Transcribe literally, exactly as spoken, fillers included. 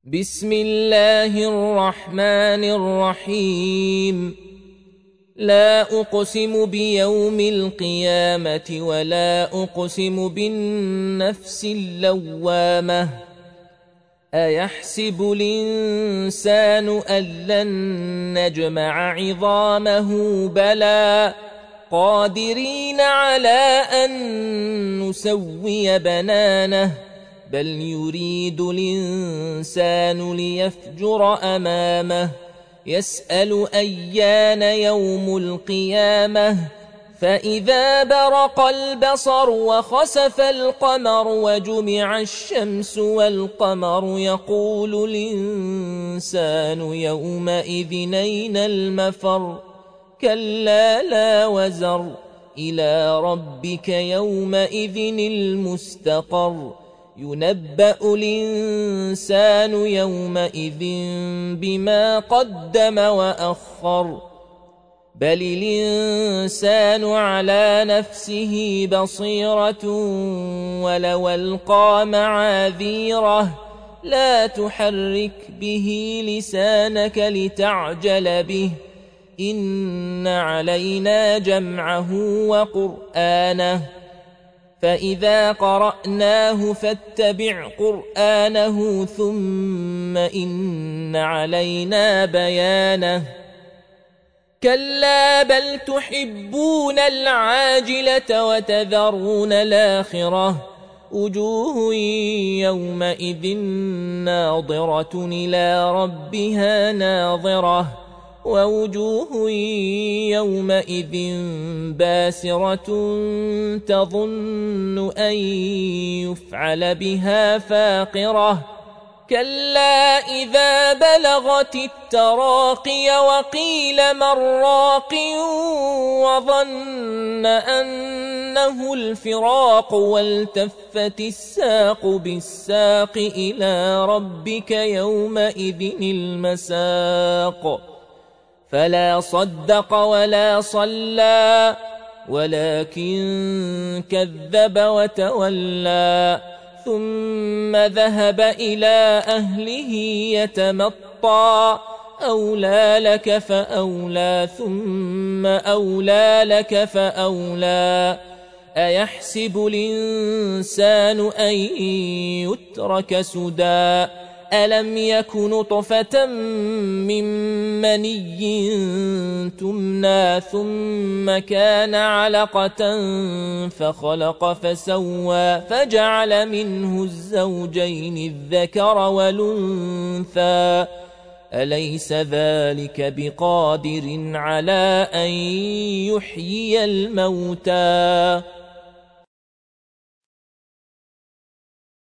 بسم الله الرحمن الرحيم. لا أقسم بيوم القيامة ولا أقسم بالنفس اللوامة. أيحسب الإنسان أن لن نجمع عظامه بلى قادرين على أن نسوي بنانه بل يريد الإنسان ليفجر أمامه يسأل أيان يوم القيامة فإذا برق البصر وخسف القمر وجمع الشمس والقمر يقول الإنسان يومئذ أين المفر كلا لا وزر إلى ربك يومئذ المستقر ينبأ الإنسان يومئذ بما قدم وأخر بل الإنسان على نفسه بصيرة ولو ألقى معاذيره لا تحرك به لسانك لتعجل به إن علينا جمعه وقرآنه فإذا قرأناه فاتبع قرآنه ثم إن علينا بيانه كلا بل تحبون العاجلة وتذرون الآخرة وجوه يومئذ ناظرة إلى ربها ناظرة ووجوه يومئذ باسرة تظن أن يفعل بها فاقرة كلا إذا بلغت التراقي وقيل من راق وظن أنه الفراق والتفت الساق بالساق إلى ربك يومئذ المساق فلا صدق ولا صلى ولكن كذب وتولى ثم ذهب إلى أهله يتمطى أولى لك فأولى ثم أولى لك فأولى أيحسب الإنسان أن يترك سدى ألم يك نطفة من مني تمنى ثم كان علقة فخلق فسوى فجعل منه الزوجين الذكر والأنثى أليس ذلك بقادر على أن يحيي الموتى